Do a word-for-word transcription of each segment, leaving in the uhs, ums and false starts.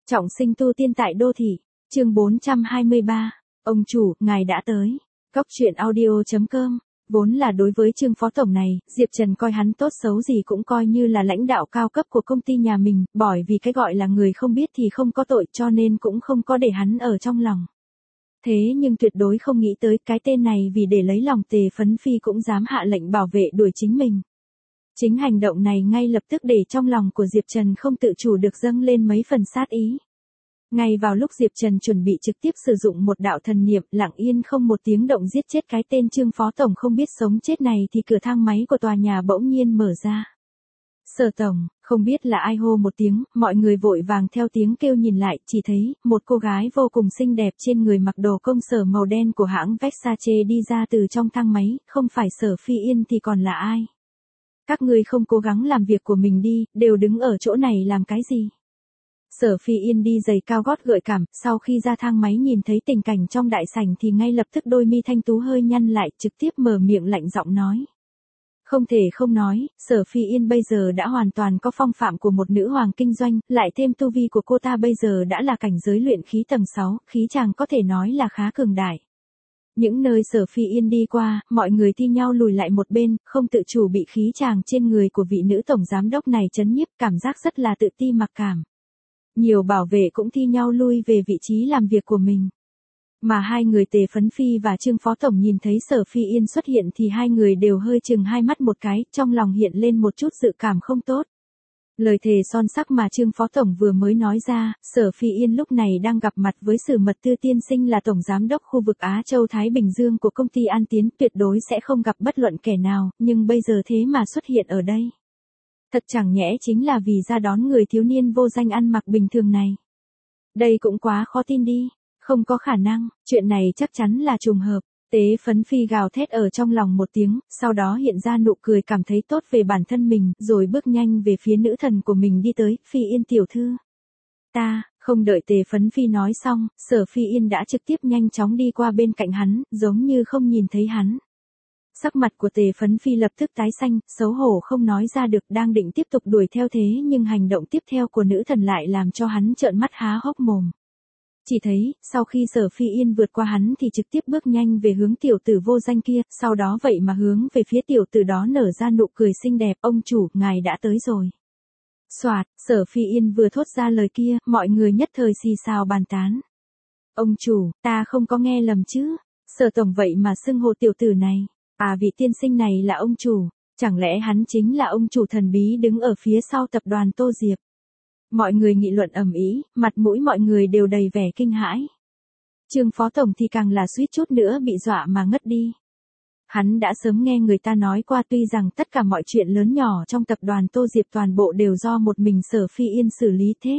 Trọng sinh tu tiên tại đô thị, chương bốn trăm hai mươi ba, ông chủ, ngài đã tới. Cóc truyện audio chấm com, vốn là đối với Trương phó tổng này, Diệp Trần coi hắn tốt xấu gì cũng coi như là lãnh đạo cao cấp của công ty nhà mình, bởi vì cái gọi là người không biết thì không có tội cho nên cũng không có để hắn ở trong lòng. Thế nhưng tuyệt đối không nghĩ tới cái tên này vì để lấy lòng Tề Phấn Phi cũng dám hạ lệnh bảo vệ đuổi chính mình. Chính hành động này ngay lập tức để trong lòng của Diệp Trần không tự chủ được dâng lên mấy phần sát ý. Ngay vào lúc Diệp Trần chuẩn bị trực tiếp sử dụng một đạo thần niệm, lặng yên không một tiếng động giết chết cái tên Trương phó tổng không biết sống chết này thì cửa thang máy của tòa nhà bỗng nhiên mở ra. Sở tổng, không biết là ai hô một tiếng, mọi người vội vàng theo tiếng kêu nhìn lại, chỉ thấy một cô gái vô cùng xinh đẹp trên người mặc đồ công sở màu đen của hãng Versace đi ra từ trong thang máy, không phải Sở Phi Yên thì còn là ai? Các ngươi không cố gắng làm việc của mình đi, đều đứng ở chỗ này làm cái gì? Sở Phi Yên đi giày cao gót gợi cảm, sau khi ra thang máy nhìn thấy tình cảnh trong đại sảnh thì ngay lập tức đôi mi thanh tú hơi nhăn lại, trực tiếp mở miệng lạnh giọng nói. Không thể không nói, Sở Phi Yên bây giờ đã hoàn toàn có phong phạm của một nữ hoàng kinh doanh, lại thêm tu vi của cô ta bây giờ đã là cảnh giới luyện khí tầng sáu, khí chàng có thể nói là khá cường đại. Những nơi Sở Phi Yên đi qua, mọi người thi nhau lùi lại một bên, không tự chủ bị khí chàng trên người của vị nữ tổng giám đốc này chấn nhiếp, cảm giác rất là tự ti mặc cảm. Nhiều bảo vệ cũng thi nhau lui về vị trí làm việc của mình. Mà hai người Tề Phấn Phi và Trương phó tổng nhìn thấy Sở Phi Yên xuất hiện thì hai người đều hơi chừng hai mắt một cái, trong lòng hiện lên một chút dự cảm không tốt. Lời thề son sắc mà Trương phó tổng vừa mới nói ra, Sở Phi Yên lúc này đang gặp mặt với Sử Mật Tư tiên sinh là tổng giám đốc khu vực Á Châu Thái Bình Dương của công ty An Tiến, tuyệt đối sẽ không gặp bất luận kẻ nào, nhưng bây giờ thế mà xuất hiện ở đây. Thật chẳng nhẽ chính là vì ra đón người thiếu niên vô danh ăn mặc bình thường này. Đây cũng quá khó tin đi, không có khả năng, chuyện này chắc chắn là trùng hợp. Tế Phấn Phi gào thét ở trong lòng một tiếng, sau đó hiện ra nụ cười cảm thấy tốt về bản thân mình, rồi bước nhanh về phía nữ thần của mình đi tới, Phi Yên tiểu thư. Ta, không đợi Tề Phấn Phi nói xong, Sở Phi Yên đã trực tiếp nhanh chóng đi qua bên cạnh hắn, giống như không nhìn thấy hắn. Sắc mặt của Tề Phấn Phi lập tức tái xanh, xấu hổ không nói ra được, đang định tiếp tục đuổi theo thế nhưng hành động tiếp theo của nữ thần lại làm cho hắn trợn mắt há hốc mồm. Chỉ thấy, sau khi Sở Phi Yên vượt qua hắn thì trực tiếp bước nhanh về hướng tiểu tử vô danh kia, sau đó vậy mà hướng về phía tiểu tử đó nở ra nụ cười xinh đẹp, ông chủ, ngài đã tới rồi. Soạt, Sở Phi Yên vừa thốt ra lời kia, mọi người nhất thời xì xào bàn tán. Ông chủ, ta không có nghe lầm chứ, Sở tổng vậy mà xưng hô tiểu tử này, à vị tiên sinh này là ông chủ, chẳng lẽ hắn chính là ông chủ thần bí đứng ở phía sau tập đoàn Tô Diệp. Mọi người nghị luận ầm ĩ, mặt mũi mọi người đều đầy vẻ kinh hãi. Trương phó tổng thì càng là suýt chút nữa bị dọa mà ngất đi. Hắn đã sớm nghe người ta nói qua tuy rằng tất cả mọi chuyện lớn nhỏ trong tập đoàn Tô Diệp toàn bộ đều do một mình Sở Phi Yên xử lý thế.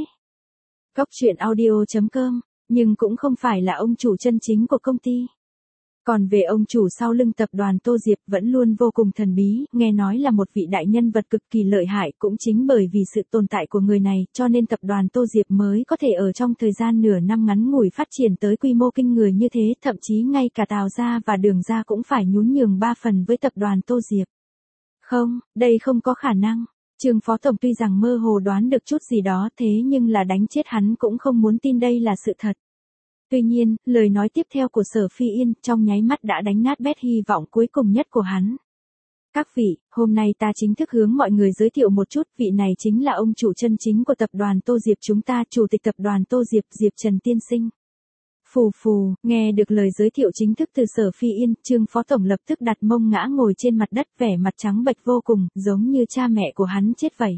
Cóc truyện audio chấm com, nhưng cũng không phải là ông chủ chân chính của công ty. Còn về ông chủ sau lưng tập đoàn Tô Diệp vẫn luôn vô cùng thần bí, nghe nói là một vị đại nhân vật cực kỳ lợi hại, cũng chính bởi vì sự tồn tại của người này cho nên tập đoàn Tô Diệp mới có thể ở trong thời gian nửa năm ngắn ngủi phát triển tới quy mô kinh người như thế, thậm chí ngay cả Tào gia và Đường gia cũng phải nhún nhường ba phần với tập đoàn Tô Diệp. Không, đây không có khả năng. Trương phó tổng tuy rằng mơ hồ đoán được chút gì đó thế nhưng là đánh chết hắn cũng không muốn tin đây là sự thật. Tuy nhiên, lời nói tiếp theo của Sở Phi Yên trong nháy mắt đã đánh nát bét hy vọng cuối cùng nhất của hắn. Các vị, hôm nay ta chính thức hướng mọi người giới thiệu một chút, vị này chính là ông chủ chân chính của tập đoàn Tô Diệp chúng ta, chủ tịch tập đoàn Tô Diệp, Diệp Trần tiên sinh. Phù phù, nghe được lời giới thiệu chính thức từ Sở Phi Yên, Trương phó tổng lập tức đặt mông ngã ngồi trên mặt đất, vẻ mặt trắng bệch vô cùng, giống như cha mẹ của hắn chết vậy.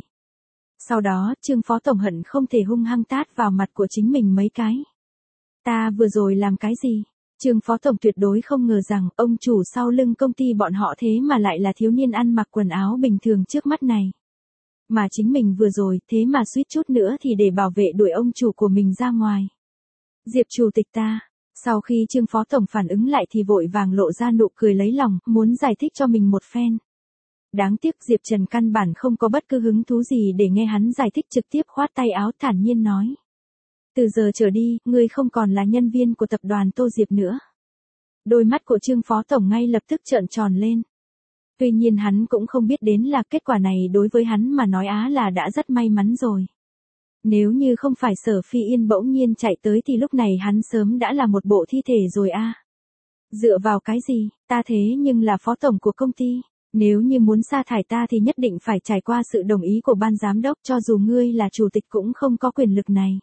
Sau đó, Trương phó tổng hận không thể hung hăng tát vào mặt của chính mình mấy cái. Ta vừa rồi làm cái gì? Trương phó tổng tuyệt đối không ngờ rằng ông chủ sau lưng công ty bọn họ thế mà lại là thiếu niên ăn mặc quần áo bình thường trước mắt này. Mà chính mình vừa rồi thế mà suýt chút nữa thì để bảo vệ đuổi ông chủ của mình ra ngoài. Diệp chủ tịch ta. Sau khi Trương phó tổng phản ứng lại thì vội vàng lộ ra nụ cười lấy lòng, muốn giải thích cho mình một phen. Đáng tiếc Diệp Trần căn bản không có bất cứ hứng thú gì để nghe hắn giải thích, trực tiếp khoát tay áo thản nhiên nói. Từ giờ trở đi, ngươi không còn là nhân viên của tập đoàn Tô Diệp nữa. Đôi mắt của Trương phó tổng ngay lập tức trợn tròn lên. Tuy nhiên hắn cũng không biết đến là kết quả này đối với hắn mà nói á là đã rất may mắn rồi. Nếu như không phải Sở Phi Yên bỗng nhiên chạy tới thì lúc này hắn sớm đã là một bộ thi thể rồi a. Dựa vào cái gì, ta thế nhưng là phó tổng của công ty. Nếu như muốn sa thải ta thì nhất định phải trải qua sự đồng ý của ban giám đốc, cho dù ngươi là chủ tịch cũng không có quyền lực này.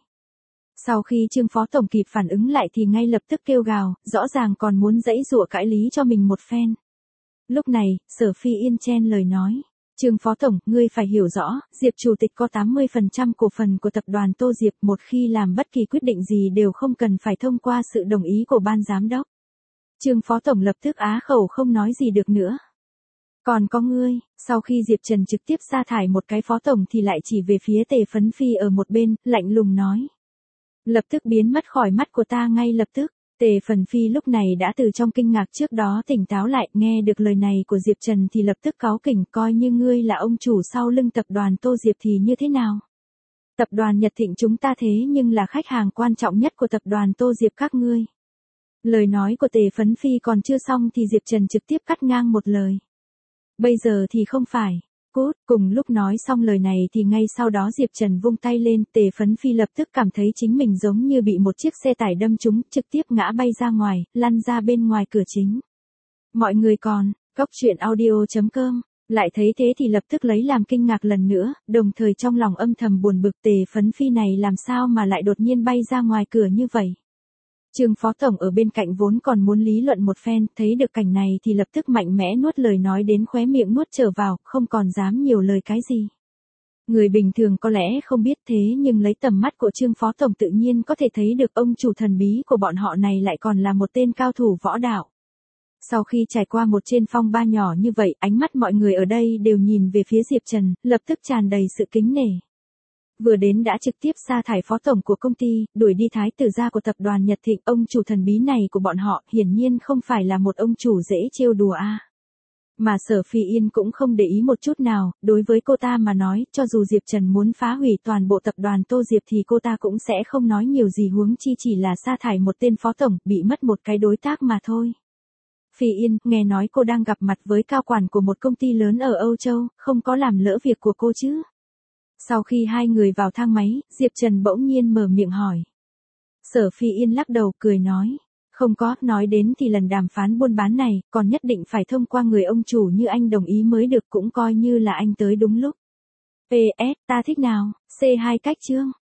Sau khi Trương phó tổng kịp phản ứng lại thì ngay lập tức kêu gào, rõ ràng còn muốn giãy giụa cãi lý cho mình một phen. Lúc này, Sở Phi Yên chen lời nói. Trương phó tổng, ngươi phải hiểu rõ, Diệp chủ tịch có tám mươi phần trăm cổ phần của tập đoàn Tô Diệp, một khi làm bất kỳ quyết định gì đều không cần phải thông qua sự đồng ý của ban giám đốc. Trương phó tổng lập tức á khẩu không nói gì được nữa. Còn có ngươi, sau khi Diệp Trần trực tiếp sa thải một cái phó tổng thì lại chỉ về phía Tề Phấn Phi ở một bên, lạnh lùng nói. Lập tức biến mất khỏi mắt của ta ngay lập tức. Tề Phấn Phi lúc này đã từ trong kinh ngạc trước đó tỉnh táo lại, nghe được lời này của Diệp Trần thì lập tức cáu kỉnh, coi như ngươi là ông chủ sau lưng tập đoàn Tô Diệp thì như thế nào? Tập đoàn Nhật Thịnh chúng ta thế nhưng là khách hàng quan trọng nhất của tập đoàn Tô Diệp các ngươi. Lời nói của Tề Phấn Phi còn chưa xong thì Diệp Trần trực tiếp cắt ngang một lời. Bây giờ thì không phải. Cút, cùng lúc nói xong lời này thì ngay sau đó Diệp Trần vung tay lên, Tề Phấn Phi lập tức cảm thấy chính mình giống như bị một chiếc xe tải đâm trúng, trực tiếp ngã bay ra ngoài, lăn ra bên ngoài cửa chính. Mọi người còn, cóc truyện audio chấm com, lại thấy thế thì lập tức lấy làm kinh ngạc lần nữa, đồng thời trong lòng âm thầm buồn bực Tề Phấn Phi này làm sao mà lại đột nhiên bay ra ngoài cửa như vậy. Trương phó tổng ở bên cạnh vốn còn muốn lý luận một phen, thấy được cảnh này thì lập tức mạnh mẽ nuốt lời nói đến khóe miệng nuốt trở vào, không còn dám nhiều lời cái gì. Người bình thường có lẽ không biết thế nhưng lấy tầm mắt của Trương phó tổng tự nhiên có thể thấy được ông chủ thần bí của bọn họ này lại còn là một tên cao thủ võ đạo. Sau khi trải qua một trên phong ba nhỏ như vậy, ánh mắt mọi người ở đây đều nhìn về phía Diệp Trần, lập tức tràn đầy sự kính nể. Vừa đến đã trực tiếp sa thải phó tổng của công ty, đuổi đi thái tử gia của tập đoàn Nhật Thịnh, ông chủ thần bí này của bọn họ, hiển nhiên không phải là một ông chủ dễ trêu đùa a. À. Mà Sở Phi Yên cũng không để ý một chút nào, đối với cô ta mà nói, cho dù Diệp Trần muốn phá hủy toàn bộ tập đoàn Tô Diệp thì cô ta cũng sẽ không nói nhiều gì, huống chi chỉ là sa thải một tên phó tổng, bị mất một cái đối tác mà thôi. Phi Yên, nghe nói cô đang gặp mặt với cao quản của một công ty lớn ở Âu Châu, không có làm lỡ việc của cô chứ? Sau khi hai người vào thang máy, Diệp Trần bỗng nhiên mở miệng hỏi. Sở Phi Yên lắc đầu cười nói. Không có, nói đến thì lần đàm phán buôn bán này, còn nhất định phải thông qua người ông chủ như anh đồng ý mới được, cũng coi như là anh tới đúng lúc. pê ét, ta thích nào, xê hai cách chương.